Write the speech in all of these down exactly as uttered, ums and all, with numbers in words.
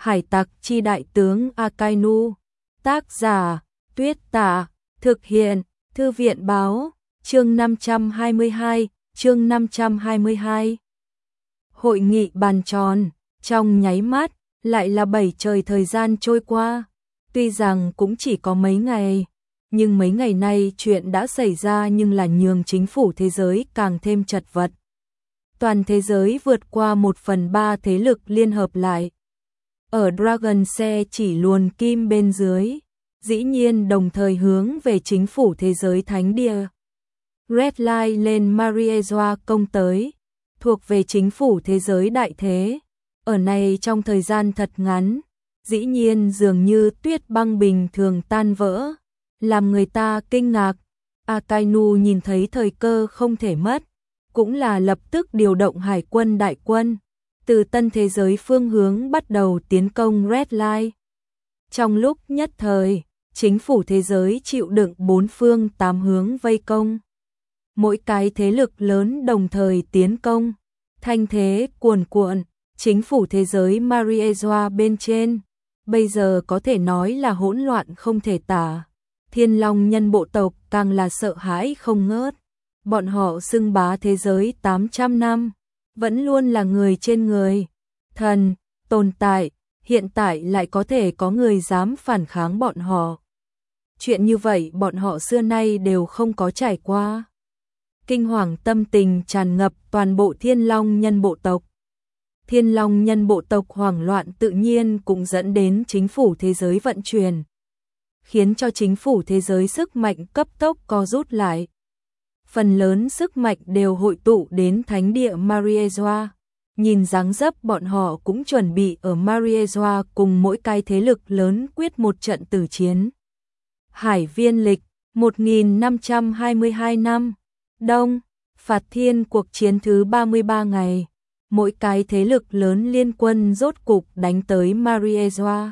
Hải tặc chi đại tướng Akainu. Tác giả, Tuyết Tả. Thực hiện, Thư viện báo. Chương năm trăm hai mươi hai, chương năm trăm hai mươi hai. Hội nghị bàn tròn, trong nháy mắt, lại là bảy trời thời gian trôi qua. Tuy rằng cũng chỉ có mấy ngày, nhưng mấy ngày nay chuyện đã xảy ra nhưng là nhường chính phủ thế giới càng thêm chật vật. Toàn thế giới vượt qua một phần ba thế lực liên hợp lại. Ở Dragon xe chỉ luồn kim bên dưới, dĩ nhiên đồng thời hướng về chính phủ thế giới thánh địa. Red Line lên Mariezua công tới, thuộc về chính phủ thế giới đại thế. Ở này trong thời gian thật ngắn, dĩ nhiên dường như tuyết băng bình thường tan vỡ, làm người ta kinh ngạc. Akainu nhìn thấy thời cơ không thể mất, cũng là lập tức điều động hải quân đại quân, từ tân thế giới phương hướng bắt đầu tiến công Red Line. Trong lúc nhất thời, chính phủ thế giới chịu đựng bốn phương tám hướng vây công. Mỗi cái thế lực lớn đồng thời tiến công, thanh thế cuồn cuộn, chính phủ thế giới Mariezua bên trên, bây giờ có thể nói là hỗn loạn không thể tả. Thiên Long nhân bộ tộc càng là sợ hãi không ngớt, bọn họ xưng bá thế giới tám trăm năm, vẫn luôn là người trên người, thần, tồn tại, hiện tại lại có thể có người dám phản kháng bọn họ. Chuyện như vậy bọn họ xưa nay đều không có trải qua. Kinh hoàng tâm tình tràn ngập toàn bộ Thiên Long nhân bộ tộc. Thiên Long nhân bộ tộc hoảng loạn tự nhiên cũng dẫn đến chính phủ thế giới vận chuyển, khiến cho chính phủ thế giới sức mạnh cấp tốc co rút lại. Phần lớn sức mạnh đều hội tụ đến thánh địa Mariezua. Nhìn dáng dấp bọn họ cũng chuẩn bị ở Mariezua cùng mỗi cái thế lực lớn quyết một trận tử chiến. Hải viên lịch một nghìn năm trăm hai mươi hai năm Đông, Phạt Thiên cuộc chiến thứ ba mươi ba ngày. Mỗi cái thế lực lớn liên quân rốt cục đánh tới Mariezua.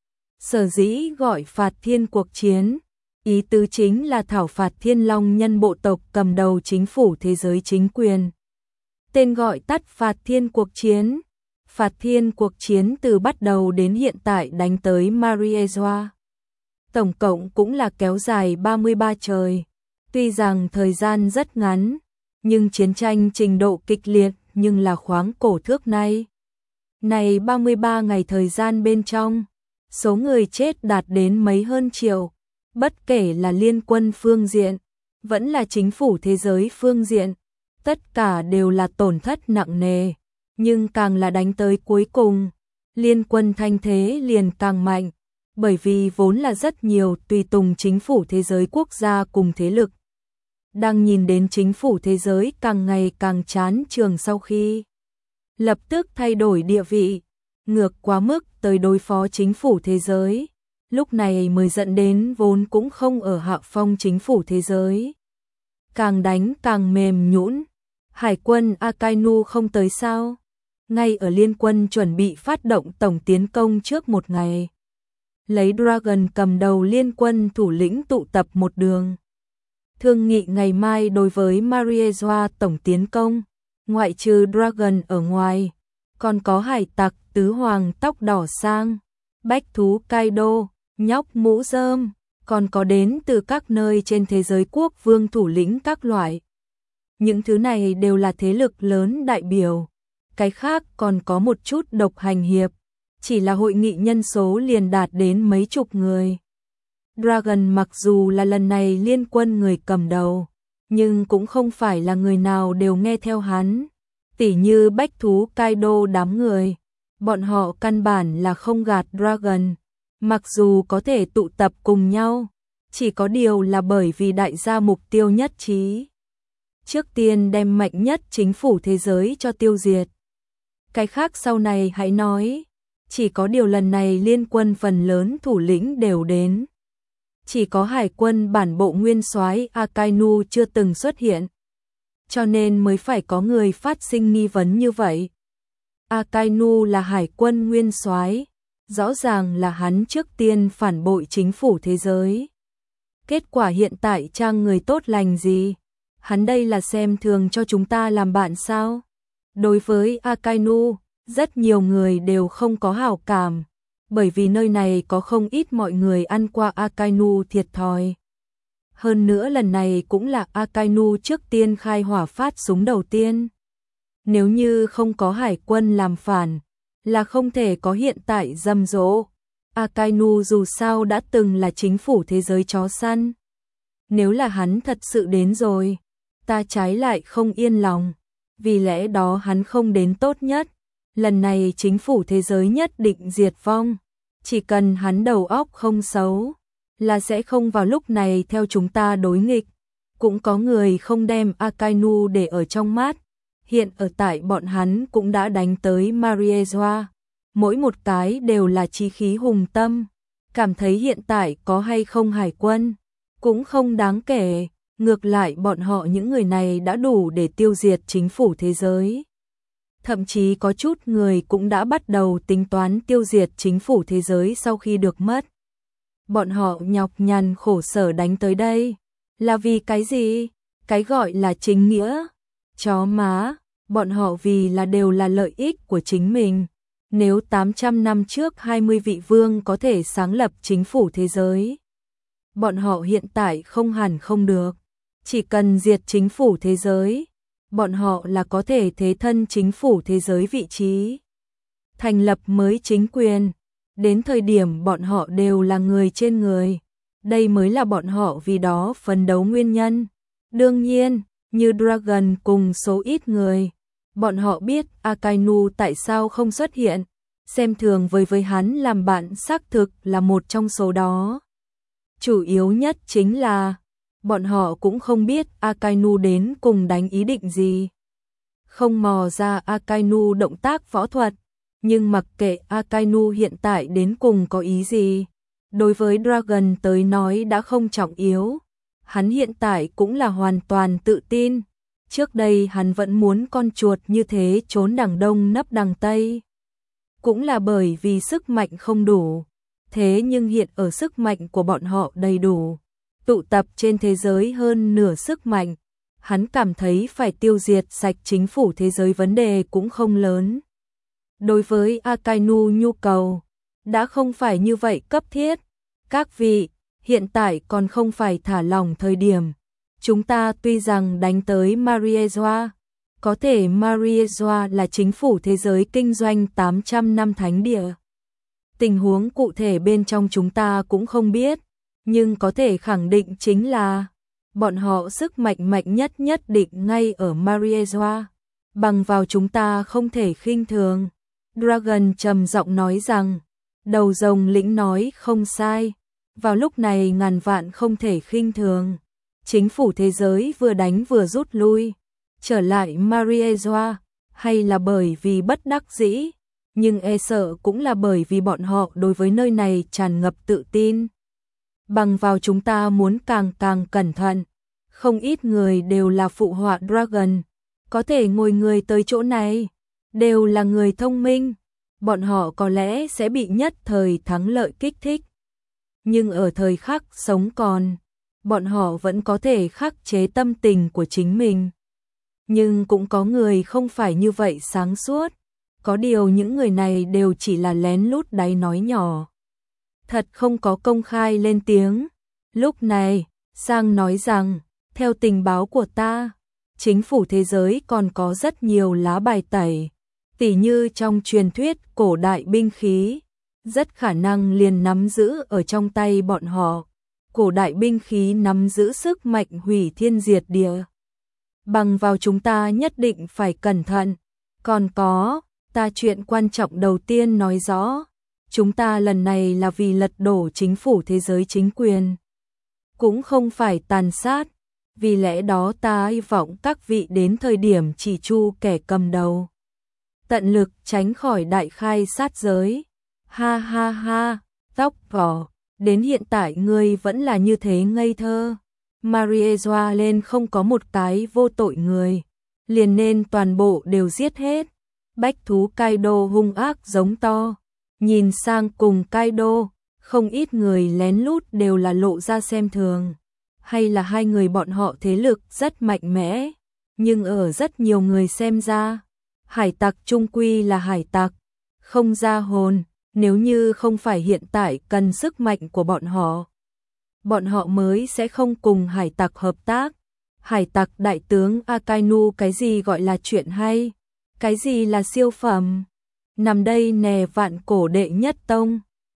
Sở dĩ gọi Phạt Thiên cuộc chiến, ý tứ chính là thảo phạt Thiên Long nhân bộ tộc cầm đầu chính phủ thế giới chính quyền. Tên gọi tắt Phạt Thiên cuộc chiến. Phạt Thiên cuộc chiến từ bắt đầu đến hiện tại đánh tới Mariezua. Tổng cộng cũng là kéo dài ba mươi ba trời. Tuy rằng thời gian rất ngắn, nhưng chiến tranh trình độ kịch liệt nhưng là khoáng cổ thước nay. Này ba mươi ba ngày thời gian bên trong, số người chết đạt đến mấy hơn triệu. Bất kể là liên quân phương diện, vẫn là chính phủ thế giới phương diện, tất cả đều là tổn thất nặng nề. Nhưng càng là đánh tới cuối cùng, liên quân thanh thế liền càng mạnh, bởi vì vốn là rất nhiều tùy tùng chính phủ thế giới quốc gia cùng thế lực. Đang nhìn đến chính phủ thế giới càng ngày càng chán trường sau khi lập tức thay đổi địa vị, ngược quá mức tới đối phó chính phủ thế giới. Lúc này mới dẫn đến vốn cũng không ở hạ phong chính phủ thế giới. Càng đánh càng mềm nhũn. Hải quân Akainu không tới sao? Ngay ở liên quân chuẩn bị phát động tổng tiến công trước một ngày, lấy Dragon cầm đầu liên quân thủ lĩnh tụ tập một đường. Thương nghị ngày mai đối với Mariezua tổng tiến công, ngoại trừ Dragon ở ngoài, còn có hải tặc tứ hoàng tóc đỏ sang, bách thú Kaido, nhóc mũ rơm, còn có đến từ các nơi trên thế giới quốc vương thủ lĩnh các loại. Những thứ này đều là thế lực lớn đại biểu. Cái khác còn có một chút độc hành hiệp, chỉ là hội nghị nhân số liền đạt đến mấy chục người. Dragon mặc dù là lần này liên quân người cầm đầu, nhưng cũng không phải là người nào đều nghe theo hắn. Tỉ như bách thú Kaido đám người, bọn họ căn bản là không gạt Dragon. Mặc dù có thể tụ tập cùng nhau, chỉ có điều là bởi vì đại gia mục tiêu nhất trí. Trước tiên đem mạnh nhất chính phủ thế giới cho tiêu diệt. Cái khác sau này hãy nói, chỉ có điều lần này liên quân phần lớn thủ lĩnh đều đến. Chỉ có hải quân bản bộ nguyên soái Akainu chưa từng xuất hiện, cho nên mới phải có người phát sinh nghi vấn như vậy. Akainu là hải quân nguyên soái, rõ ràng là hắn trước tiên phản bội chính phủ thế giới. Kết quả hiện tại trang người tốt lành gì? Hắn đây là xem thường cho chúng ta làm bạn sao? Đối với Akainu, rất nhiều người đều không có hảo cảm, bởi vì nơi này có không ít mọi người ăn qua Akainu thiệt thòi. Hơn nữa lần này cũng là Akainu trước tiên khai hỏa phát súng đầu tiên. Nếu như không có hải quân làm phản, là không thể có hiện tại rầm rộ. Akainu dù sao đã từng là chính phủ thế giới chó săn. Nếu là hắn thật sự đến rồi, ta trái lại không yên lòng. Vì lẽ đó hắn không đến tốt nhất. Lần này chính phủ thế giới nhất định diệt vong. Chỉ cần hắn đầu óc không xấu, là sẽ không vào lúc này theo chúng ta đối nghịch. Cũng có người không đem Akainu để ở trong mắt. Hiện ở tại bọn hắn cũng đã đánh tới Mariejoa. Mỗi một cái đều là chí khí hùng tâm. Cảm thấy hiện tại có hay không hải quân cũng không đáng kể. Ngược lại bọn họ những người này đã đủ để tiêu diệt chính phủ thế giới. Thậm chí có chút người cũng đã bắt đầu tính toán tiêu diệt chính phủ thế giới sau khi được mất. Bọn họ nhọc nhằn khổ sở đánh tới đây. Là vì cái gì? Cái gọi là chính nghĩa. Chó má, bọn họ vì là đều là lợi ích của chính mình. Nếu tám trăm năm trước hai mươi vị vương có thể sáng lập chính phủ thế giới, bọn họ hiện tại không hẳn không được. Chỉ cần diệt chính phủ thế giới, bọn họ là có thể thế thân chính phủ thế giới vị trí. Thành lập mới chính quyền, đến thời điểm bọn họ đều là người trên người. Đây mới là bọn họ vì đó phấn đấu nguyên nhân. Đương nhiên, như Dragon cùng số ít người, bọn họ biết Akainu tại sao không xuất hiện, xem thường với với hắn làm bạn xác thực là một trong số đó. Chủ yếu nhất chính là, bọn họ cũng không biết Akainu đến cùng đánh ý định gì. Không mò ra Akainu động tác võ thuật, nhưng mặc kệ Akainu hiện tại đến cùng có ý gì, đối với Dragon tới nói đã không trọng yếu. Hắn hiện tại cũng là hoàn toàn tự tin. Trước đây hắn vẫn muốn con chuột như thế trốn đằng đông nấp đằng tây. Cũng là bởi vì sức mạnh không đủ. Thế nhưng hiện ở sức mạnh của bọn họ đầy đủ. Tụ tập trên thế giới hơn nửa sức mạnh. Hắn cảm thấy phải tiêu diệt sạch chính phủ thế giới vấn đề cũng không lớn. Đối với Akainu nhu cầu, đã không phải như vậy cấp thiết. Các vị, hiện tại còn không phải thả lỏng thời điểm. Chúng ta tuy rằng đánh tới Mariejoa, có thể Mariejoa là chính phủ thế giới kinh doanh tám trăm năm thánh địa. Tình huống cụ thể bên trong chúng ta cũng không biết, nhưng có thể khẳng định chính là bọn họ sức mạnh mạnh nhất nhất định ngay ở Mariejoa. Bằng vào chúng ta không thể khinh thường. Dragon trầm giọng nói rằng, đầu rồng lĩnh nói không sai. Vào lúc này ngàn vạn không thể khinh thường. Chính phủ thế giới vừa đánh vừa rút lui, trở lại Mariejoa, hay là bởi vì bất đắc dĩ, nhưng e sợ cũng là bởi vì bọn họ đối với nơi này tràn ngập tự tin. Bằng vào chúng ta muốn càng càng cẩn thận, không ít người đều là phụ họa Dragon, có thể ngồi người tới chỗ này, đều là người thông minh, bọn họ có lẽ sẽ bị nhất thời thắng lợi kích thích. Nhưng ở thời khắc sống còn, bọn họ vẫn có thể khắc chế tâm tình của chính mình. Nhưng cũng có người không phải như vậy sáng suốt. Có điều những người này đều chỉ là lén lút đáy nói nhỏ. Thật không có công khai lên tiếng. Lúc này, Sang nói rằng, theo tình báo của ta, chính phủ thế giới còn có rất nhiều lá bài tẩy. Tỉ như trong truyền thuyết cổ đại binh khí, rất khả năng liền nắm giữ ở trong tay bọn họ. Cổ đại binh khí nắm giữ sức mạnh hủy thiên diệt địa. Bằng vào chúng ta nhất định phải cẩn thận. Còn có, ta chuyện quan trọng đầu tiên nói rõ, chúng ta lần này là vì lật đổ chính phủ thế giới chính quyền. Cũng không phải tàn sát, vì lẽ đó ta hy vọng các vị đến thời điểm chỉ chu kẻ cầm đầu. Tận lực tránh khỏi đại khai sát giới. Ha ha ha, tóc vỏ. Đến hiện tại ngươi vẫn là như thế ngây thơ. Mariejoa lên không có một cái vô tội người, liền nên toàn bộ đều giết hết. Bách thú Kaido hung ác giống to, nhìn sang cùng Kaido, không ít người lén lút đều là lộ ra xem thường. Hay là hai người bọn họ thế lực rất mạnh mẽ, nhưng ở rất nhiều người xem ra, hải tặc chung quy là hải tặc, không ra hồn. Nếu như không phải hiện tại cần sức mạnh của bọn họ, bọn họ mới sẽ không cùng hải tặc hợp tác. Hải tặc đại tướng Akainu, cái gì gọi là chuyện hay? Cái gì là siêu phẩm? Nằm đây nè, vạn cổ đệ nhất tông.